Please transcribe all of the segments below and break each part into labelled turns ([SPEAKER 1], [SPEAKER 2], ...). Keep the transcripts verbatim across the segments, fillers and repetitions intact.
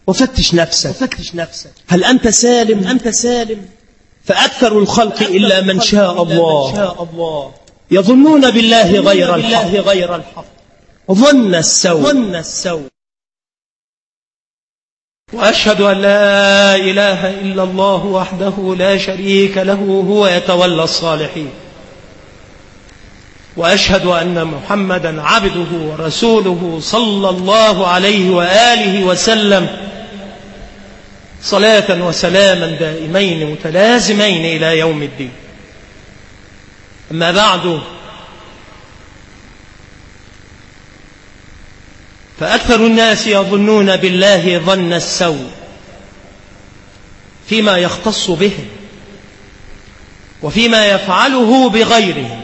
[SPEAKER 1] وفتش نفسك, وفتش نفسك هل أنت سالم؟ أنت سالم؟ فأكثر الخلق إلا من شاء الله يظنون بالله غير الحق ظن السوء.
[SPEAKER 2] وأشهد أن لا إله إلا الله وحده لا شريك له هو يتولى الصالحين. وأشهد أن محمدا عبده ورسوله صلى الله عليه وآله وسلم صلاة وسلاما دائمين متلازمين إلى يوم الدين. أما بعد، فأكثر الناس يظنون بالله ظن السوء فيما يختص به وفيما يفعله بغيره،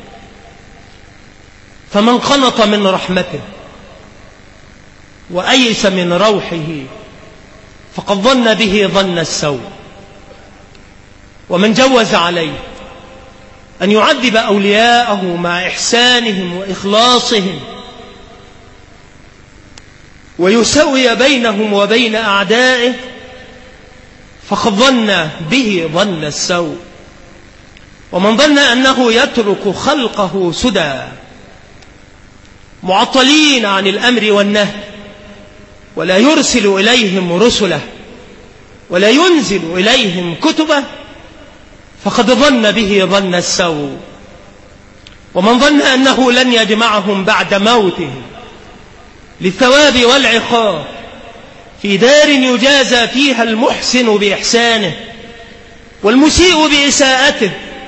[SPEAKER 2] فمن قنط من رحمته وأيس من روحه فقد ظن به ظن السوء. ومن جوز عليه أن يعذب أولياءه مع إحسانهم وإخلاصهم ويسوي بينهم وبين أعدائه فقد ظن به ظن السوء. ومن ظن أنه يترك خلقه سدى معطلين عن الأمر والنهي ولا يرسل إليهم رسله ولا ينزل إليهم كتبه فقد ظن به ظن السوء. ومن ظن أنه لن يجمعهم بعد موته للثواب والعقاب في دار يجازى فيها المحسن بإحسانه والمسيء بإساءته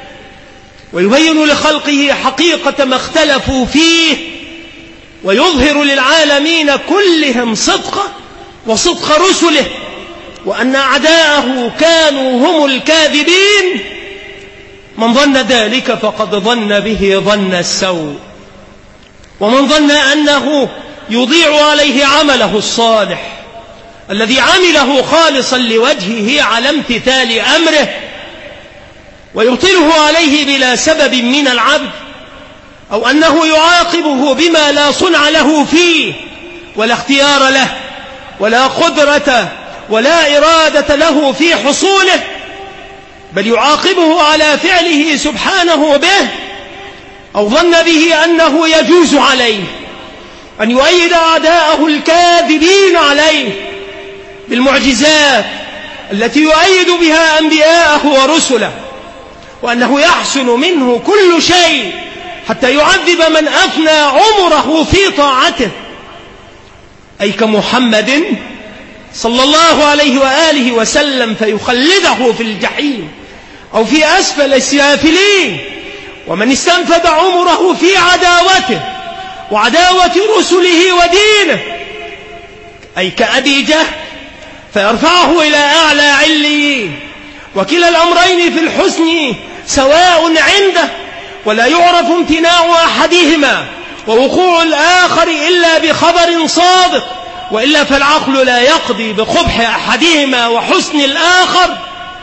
[SPEAKER 2] ويبين لخلقه حقيقة ما اختلفوا فيه ويظهر للعالمين كلهم صدقه وصدق رسله وأن أعداءه كانوا هم الكاذبين، من ظن ذلك فقد ظن به ظن السوء. ومن ظن أنه يضيع عليه عمله الصالح الذي عمله خالصا لوجهه على امتثال أمره ويبطله عليه بلا سبب من العبد، أو أنه يعاقبه بما لا صنع له فيه ولا اختيار له ولا قدرة ولا إرادة له في حصوله، بل يعاقبه على فعله سبحانه به، أو ظن به أنه يجوز عليه أن يؤيد أعداءه الكاذبين عليه بالمعجزات التي يؤيد بها أنبياءه ورسله، وأنه يحسن منه كل شيء حتى يعذب من أفنى عمره في طاعته، أي كمحمد صلى الله عليه وآله وسلم، فيخلده في الجحيم أو في أسفل السافلين. ومن استنفد عمره في عداوته وعداوة رسله ودينه، أي كأبي جهل، فيرفعه إلى أعلى عليين، وكلا الأمرين في الحسن سواء عنده، ولا يعرف امتناع أحدهما ووقوع الآخر إلا بخبر صادق، وإلا فالعقل لا يقضي بقبح أحدهما وحسن الآخر.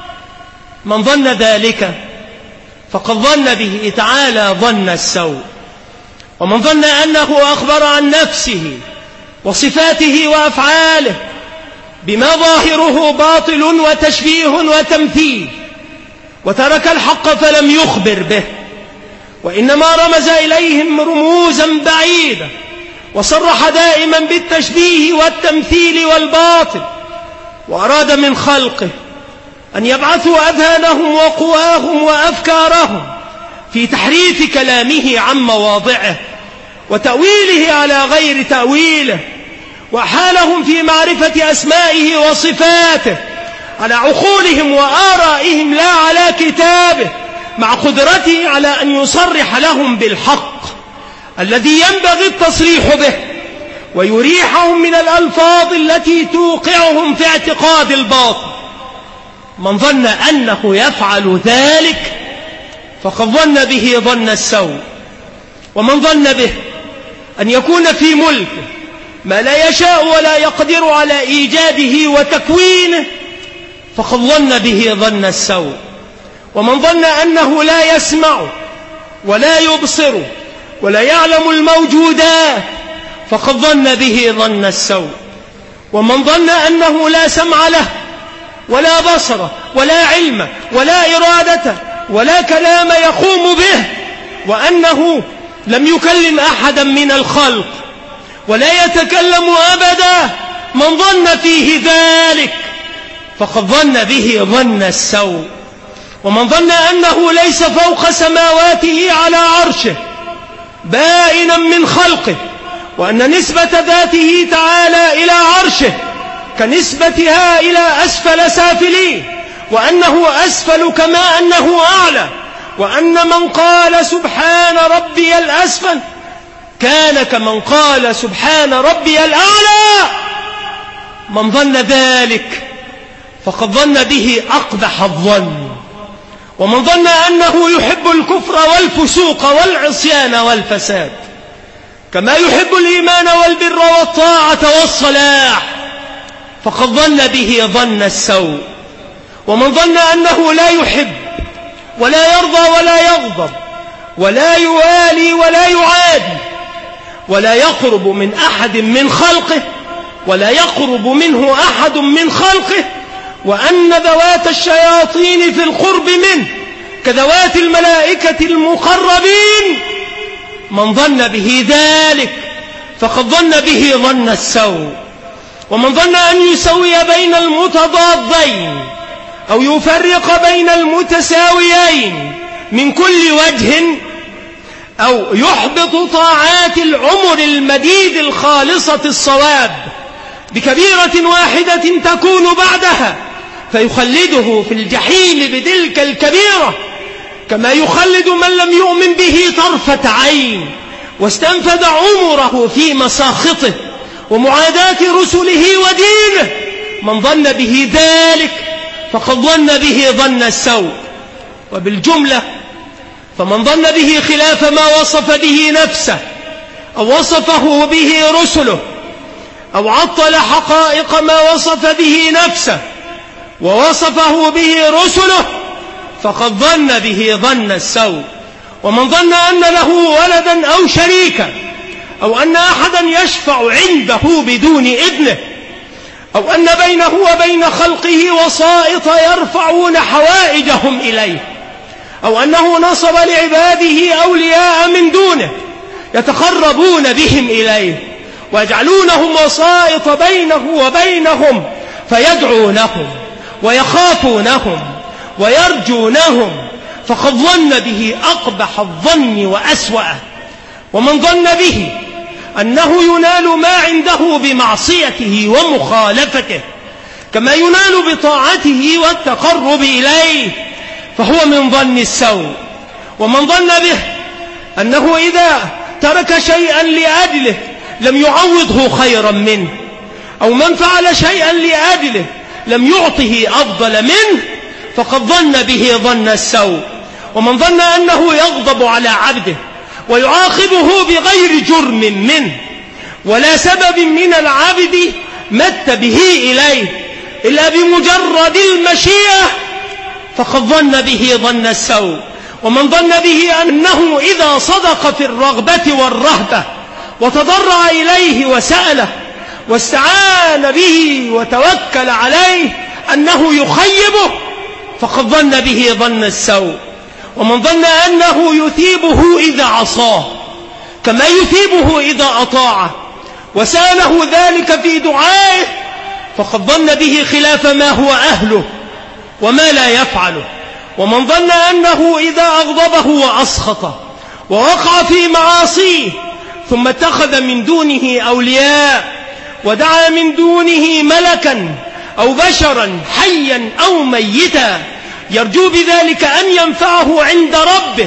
[SPEAKER 2] من ظن ذلك فقد ظن به تعالى ظن السوء. ومن ظن أنه أخبر عن نفسه وصفاته وأفعاله بما ظاهره باطل وتشبيه وتمثيل وترك الحق فلم يخبر به، وإنما رمز إليهم رموزا بعيدة وصرح دائما بالتشبيه والتمثيل والباطل، وأراد من خلقه أن يبعثوا أذهانهم وقواهم وأفكارهم في تحريف كلامه عن مواضعه وتأويله على غير تأويله، وحالهم في معرفة أسمائه وصفاته على عقولهم وآرائهم لا على كتابه، مع قدرته على أن يصرح لهم بالحق الذي ينبغي التصريح به ويريحهم من الألفاظ التي توقعهم في اعتقاد الباطل. من ظن أنه يفعل ذلك فقد ظن به ظن السوء. ومن ظن به أن يكون في ملكه ما لا يشاء ولا يقدر على إيجاده وتكوينه فقد ظن به ظن السوء. ومن ظن أنه لا يسمع ولا يبصر ولا يعلم الموجودات فقد ظن به ظن السوء. ومن ظن أنه لا سمع له ولا بصر ولا علم ولا إرادة ولا كلام يقوم به، وأنه لم يكلم أحدا من الخلق ولا يتكلم أبدا، من ظن فيه ذلك فقد ظن به ظن السوء. ومن ظن أنه ليس فوق سماواته على عرشه بائنا من خلقه، وأن نسبة ذاته تعالى إلى عرشه كنسبتها إلى أسفل سافلين، وأنه أسفل كما أنه أعلى، وأن من قال سبحان ربي الأسفل كان كمن قال سبحان ربي الأعلى. من ظن ذلك فقد ظن به أقبح الظن. ومن ظن أنه يحب الكفر والفسوق والعصيان والفساد كما يحب الإيمان والبر والطاعة والصلاح فقد ظن به ظن السوء. ومن ظن أنه لا يحب ولا يرضى ولا يغضب ولا يوالي ولا يعادي ولا يقرب من أحد من خلقه ولا يقرب منه أحد من خلقه، وأن ذوات الشياطين في القرب منه كذوات الملائكة المقربين، من ظن به ذلك فقد ظن به ظن السوء. ومن ظن أن يسوي بين المتضادين أو يفرق بين المتساويين من كل وجه، أو يحبط طاعات العمر المديد الخالصة الصواب بكبيرة واحدة تكون بعدها فيخلده في الجحيم بتلك الكبيرة، كما يخلد من لم يؤمن به طرفة عين واستنفد عمره في مساخطه ومعاداة رسله ودينه. من ظن به ذلك فقد ظن به ظن السوء. وبالجملة فمن ظن به خلاف ما وصف به نفسه أو وصفه به رسله أو عطل حقائق ما وصف به نفسه ووصفه به رسله فقد ظن به ظن السوء. ومن ظن أن له ولدا أو شريكا أو أن أحدا يشفع عنده بدون إذنه أو أن بينه وبين خلقه وسائط يرفعون حوائجهم إليه أو أنه نصب لعباده أولياء من دونه يتقربون بهم إليه ويجعلونهم وسائط بينه وبينهم فيدعونهم ويخافونهم ويرجونهم فقد ظن به أقبح الظن وأسوأه. ومن ظن به أنه ينال ما عنده بمعصيته ومخالفته كما ينال بطاعته والتقرب إليه فهو من ظن السوء. ومن ظن به أنه إذا ترك شيئا لأجله لم يعوضه خيرا منه، أو من فعل شيئا لأجله لم يعطه أفضل منه فقد ظن به ظن السوء. ومن ظن أنه يغضب على عبده ويعاقبه بغير جرم منه ولا سبب من العبد مت به إليه إلا بمجرد المشيئة فقد ظن به ظن السوء. ومن ظن به أنه إذا صدق في الرغبة والرهبة وتضرع إليه وسأله واستعان به وتوكل عليه أنه يخيبه فقد ظن به ظن السوء. ومن ظن أنه يثيبه إذا عصاه كما يثيبه إذا أطاعه وسأله ذلك في دعائه فقد ظن به خلاف ما هو أهله وما لا يفعله. ومن ظن أنه إذا أغضبه وأسخطه ووقع في معاصيه ثم اتخذ من دونه أولياء ودعا من دونه ملكا أو بشرا حيا أو ميتا يرجو بذلك أن ينفعه عند ربه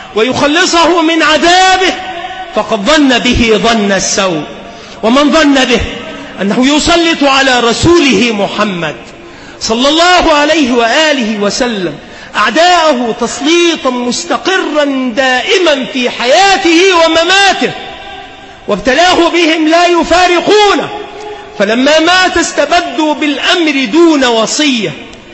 [SPEAKER 2] ويخلصه من عذابه فقد ظن به ظن السوء. ومن ظن به أنه يسلط على رسوله محمد صلى الله عليه وآله وسلم أعداءه تسليطا مستقرا دائما في حياته ومماته وابتلاه بهم لا يفارقونه، فلما مات استبدوا بالأمر دون وصية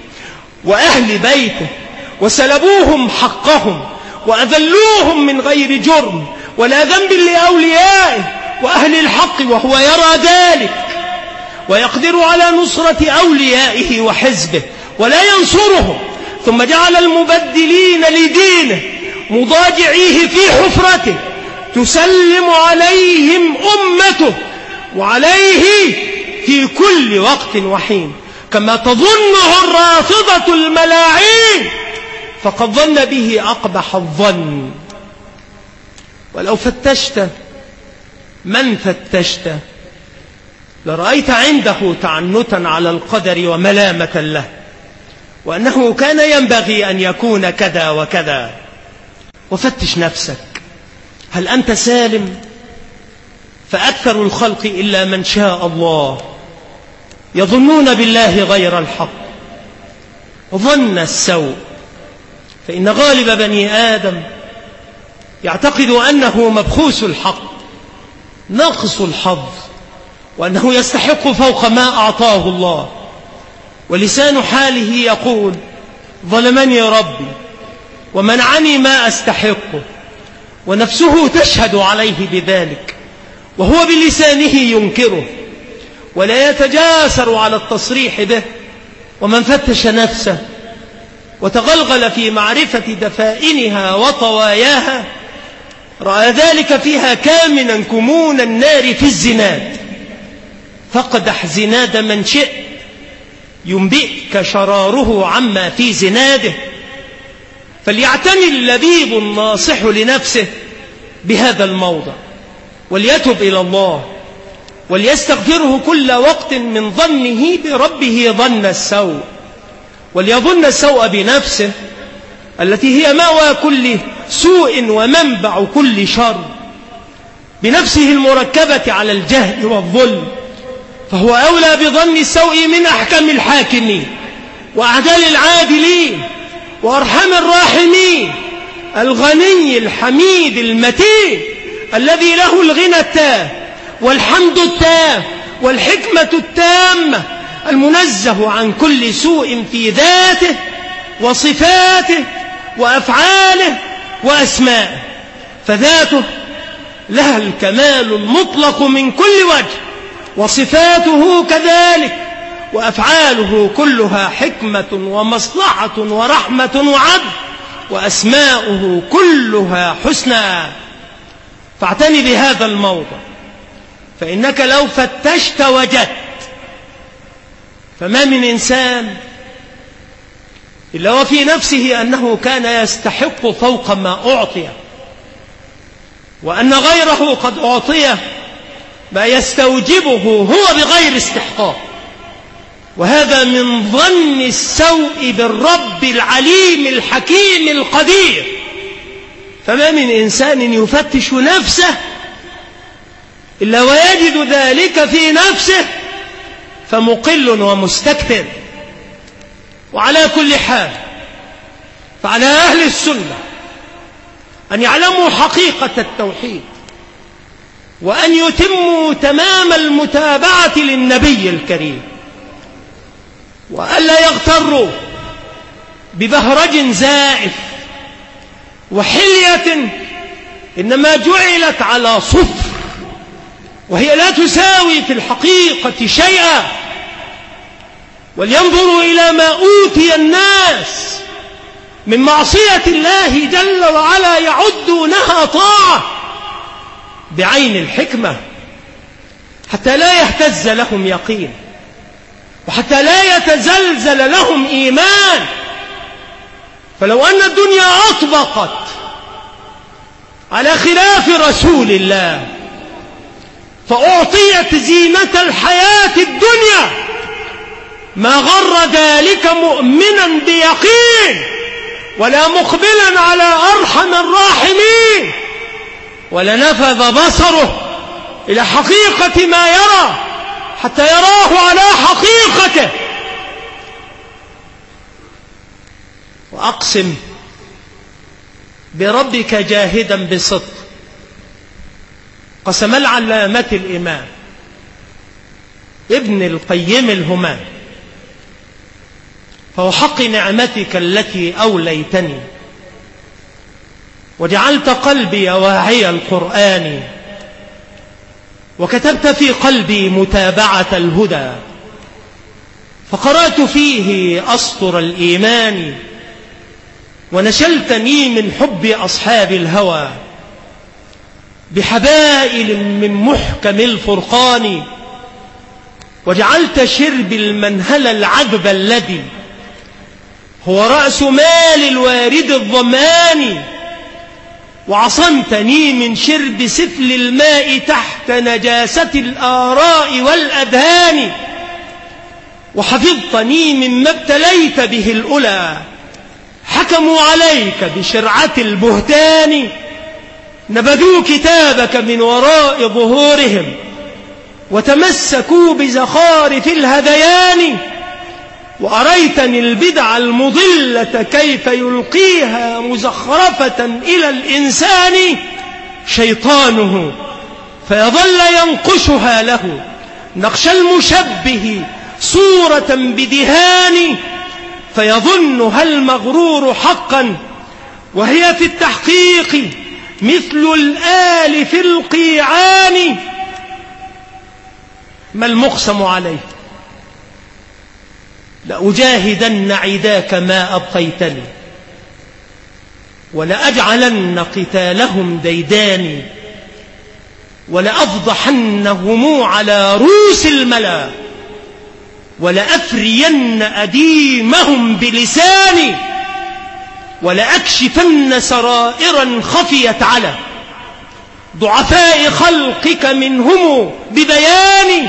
[SPEAKER 2] وأهل بيته وسلبوهم حقهم وأذلوهم من غير جرم ولا ذنب لأوليائه وأهل الحق وهو يرى ذلك. ويقدر على نصرة أوليائه وحزبه ولا ينصرهم، ثم جعل المبدلين لدينه مضاجعيه في حفرته تسلم عليهم أمته وعليه في كل وقت وحين، كما تظنه الرافضة الملاعين فقد ظن به أقبح الظن. ولو فتشت من فتشت لرأيت عنده تعنتا على القدر وملامة له، وأنه كان ينبغي أن يكون كذا وكذا. وفتش نفسك، هل أنت سالم؟ فأكثر الخلق إلا من شاء الله يظنون بالله غير الحق ظن السوء، فإن غالب بني آدم يعتقد أنه مبخوس الحق ناقص الحظ، وأنه يستحق فوق ما أعطاه الله، ولسان حاله يقول ظلمني ربي ومنعني ما أستحقه، ونفسه تشهد عليه بذلك وهو بلسانه ينكره ولا يتجاسر على التصريح به. ومن فتش نفسه وتغلغل في معرفة دفائنها وطواياها رأى ذلك فيها كامنا كمون النار في الزناد، فاقدح زناد من شئت ينبئك شراره عما في زناده. فليعتني اللبيب الناصح لنفسه بهذا الموضع وليتب إلى الله وليستغفره كل وقت من ظنه بربه ظن السوء، وليظن السوء بنفسه التي هي مأوى كل سوء ومنبع كل شر، بنفسه المركبة على الجهل والظلم، فهو أولى بظن السوء من أحكم الحاكمين وأعدل العادلين وأرحم الراحمين، الغني الحميد المتين الذي له الغنى التام والحمد التام والحكمة التامة، المنزه عن كل سوء في ذاته وصفاته وأفعاله وأسمائه، فذاته لها الكمال المطلق من كل وجه، وصفاته كذلك، وأفعاله كلها حكمة ومصلحة ورحمة وعدل، وأسماؤه كلها حسنى. فاعتني بهذا الموضع، فإنك لو فتشت وجدت. فما من إنسان إلا وفي نفسه أنه كان يستحق فوق ما أعطي، وأن غيره قد أعطيه ما يستوجبه هو بغير استحقاق، وهذا من ظن السوء بالرب العليم الحكيم القدير. فما من إنسان يفتش نفسه إلا ويجد ذلك في نفسه فمقل ومستكثر. وعلى كل حال فعلى أهل السنة أن يعلموا حقيقة التوحيد، وأن يتموا تمام المتابعة للنبي الكريم، وألا يغتروا ببهرج زائف وحلية إنما جعلت على صفر، وهي لا تساوي في الحقيقة شيئا. ولينظروا إلى ما أوتي الناس من معصية الله جل وعلا يعدونها طاعة بعين الحكمة، حتى لا يهتز لهم يقين، وحتى لا يتزلزل لهم إيمان. فلو أن الدنيا أطبقت على خلاف رسول الله فأعطيت زينة الحياة الدنيا ما غر ذلك مؤمنا بيقين ولا مقبلا على أرحم الراحمين، ولنفذ بصره إلى حقيقة ما يرى حتى يراه على حقيقته. وأقسم بربك جاهدا بصدق، قسم العلامة الإمام ابن القيم الهمام، فوحق نعمتك التي أوليتني وجعلت قلبي واعي القرآن، وكتبت في قلبي متابعة الهدى، فقرأت فيه أسطر الإيمان، ونشلتني من حب أصحاب الهوى بحبائل من محكم الفرقان، وجعلت شرب المنهل العذب الذي هو رأس مال الوارد الظمان، وعصمتني من شرب سفل الماء تحت نجاسة الآراء والأذهان، وحفظتني مما ابتليت به الأولى حكموا عليك بشرعة البهتان، نبذوا كتابك من وراء ظهورهم وتمسكوا بزخارف الهذيان، وأريتني البدع المضلة كيف يلقيها مزخرفة إلى الإنسان شيطانه فيظل ينقشها له نقش المشبه صورة بدهان، فيظنها المغرور حقا وهي في التحقيق مثل الآل في القيعان. ما المقسم عليه؟ لأجاهدن عداك ما أبقيتني، ولأجعلن قتالهم ديداني، ولأفضحنهم على رؤوس الملا، ولأفرين أديمهم بلساني، ولأكشفن سرائرا خفيت على ضعفاء خلقك منهم ببياني،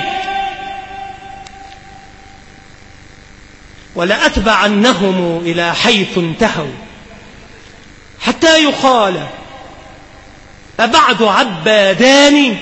[SPEAKER 2] ولأتبعنهم إلى حيث انتهوا حتى يقال أبعد عبادان،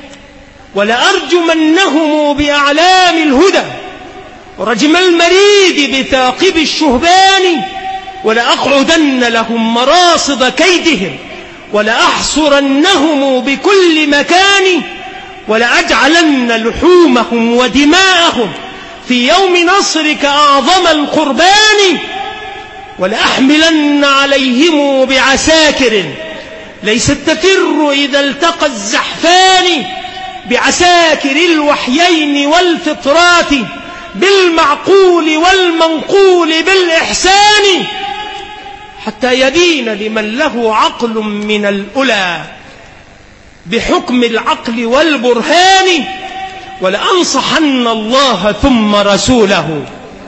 [SPEAKER 2] ولأرجمنهم بأعلام الهدى ورجم المريد بثاقب الشهبان، ولأقعدن لهم مراصد كيدهم، ولأحصرنهم بكل مكان، ولأجعلن لحومهم ودماءهم في يوم نصرك أعظم القربان، ولأحملن عليهم بعساكر ليست تفر إذا التقى الزحفان، بعساكر الوحيين والفطرات بالمعقول والمنقول بالإحسان، حتى يبين لمن له عقل من الأولى بحكم العقل والبرهان، ولأنصحن الله ثم رسوله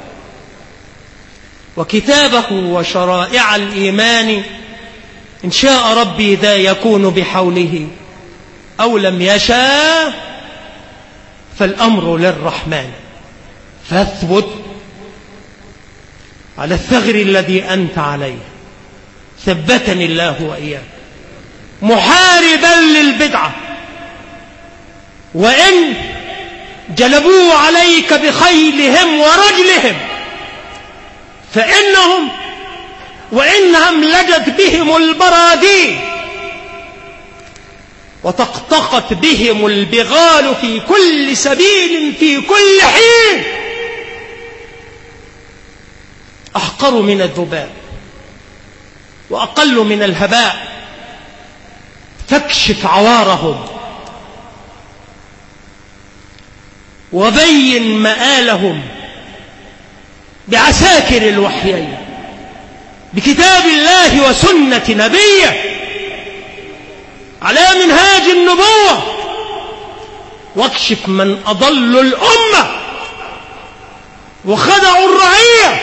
[SPEAKER 2] وكتابه وشرائع الإيمان، إن شاء ربي ذا يكون بحوله، أو لم يشاء فالأمر للرحمن، فاثبت على الثغر الذي أنت عليه، ثبتني الله وإياك محاربا للبدعة، وإن جلبوا عليك بخيلهم ورجلهم فإنهم وإنهم لجت بهم البرادين وتقطقت بهم البغال في كل سبيل في كل حين، أحقر من الذباب وأقل من الهباء، فاكشف عوارهم وبين مآلهم بعساكر الوحيين بكتاب الله وسنة نبيه على منهاج النبوة، واكشف من أضل الأمة وخدعوا الرعية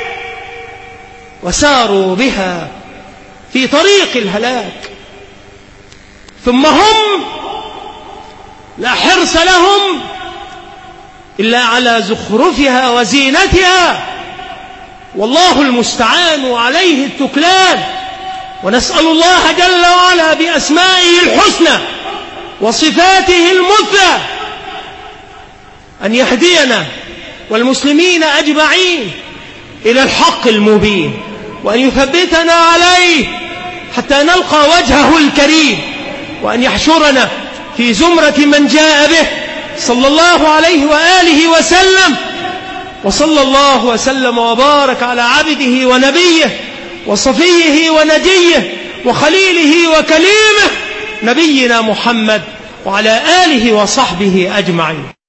[SPEAKER 2] وساروا بها في طريق الهلاك، ثم هم لا حرص لهم إلا على زخرفها وزينتها، والله المستعان وعليه التكلان. ونسأل الله جل وعلا بأسمائه الحسنى وصفاته المثلى أن يهدينا والمسلمين أجمعين إلى الحق المبين، وأن يثبتنا عليه حتى نلقى وجهه الكريم، وأن يحشرنا في زمرة من جاء به صلى الله عليه وآله وسلم. وصلى الله وسلم وبارك على عبده ونبيه وصفيه ونجيه وخليله وكليمه نبينا محمد وعلى آله وصحبه أجمعين.